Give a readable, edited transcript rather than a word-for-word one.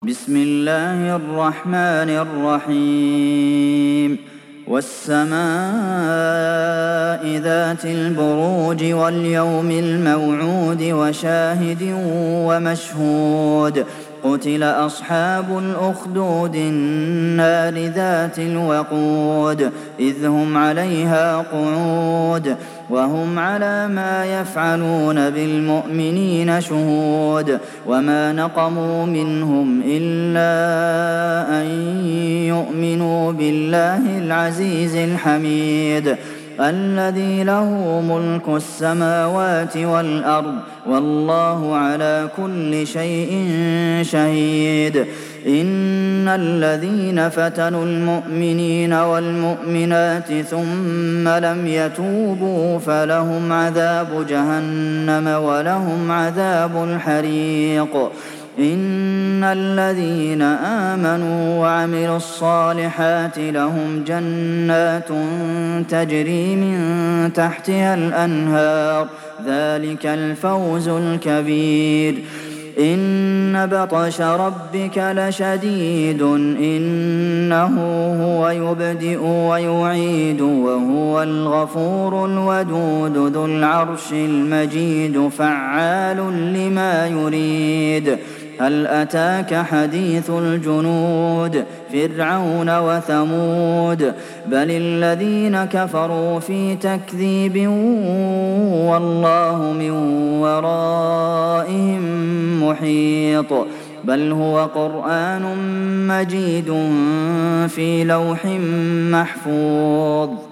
بسم الله الرحمن الرحيم والسماء ذات البروج واليوم الموعود وشاهد ومشهود قتل أصحاب الأخدود النار ذات الوقود إذ هم عليها قعود وهم على ما يفعلون بالمؤمنين شهود وما نقموا منهم إلا أن يؤمنوا بالله العزيز الحميد الذي له ملك السماوات والأرض والله على كل شيء شهيد إن الذين فتنوا المؤمنين والمؤمنات ثم لم يتوبوا فلهم عذاب جهنم ولهم عذاب الحريق إن الذين آمنوا وعملوا الصالحات لهم جنات تجري من تحتها الأنهار ذلك الفوز الكبير إن بطش ربك لشديد إنه هو يبدئ ويعيد وهو الغفور الودود ذو العرش المجيد فعال لما يريد هل أتاك حديث الجنود فرعون وثمود بل الذين كفروا في تكذيب والله من ورائهم محيط بل هو قرآن مجيد في لوح محفوظ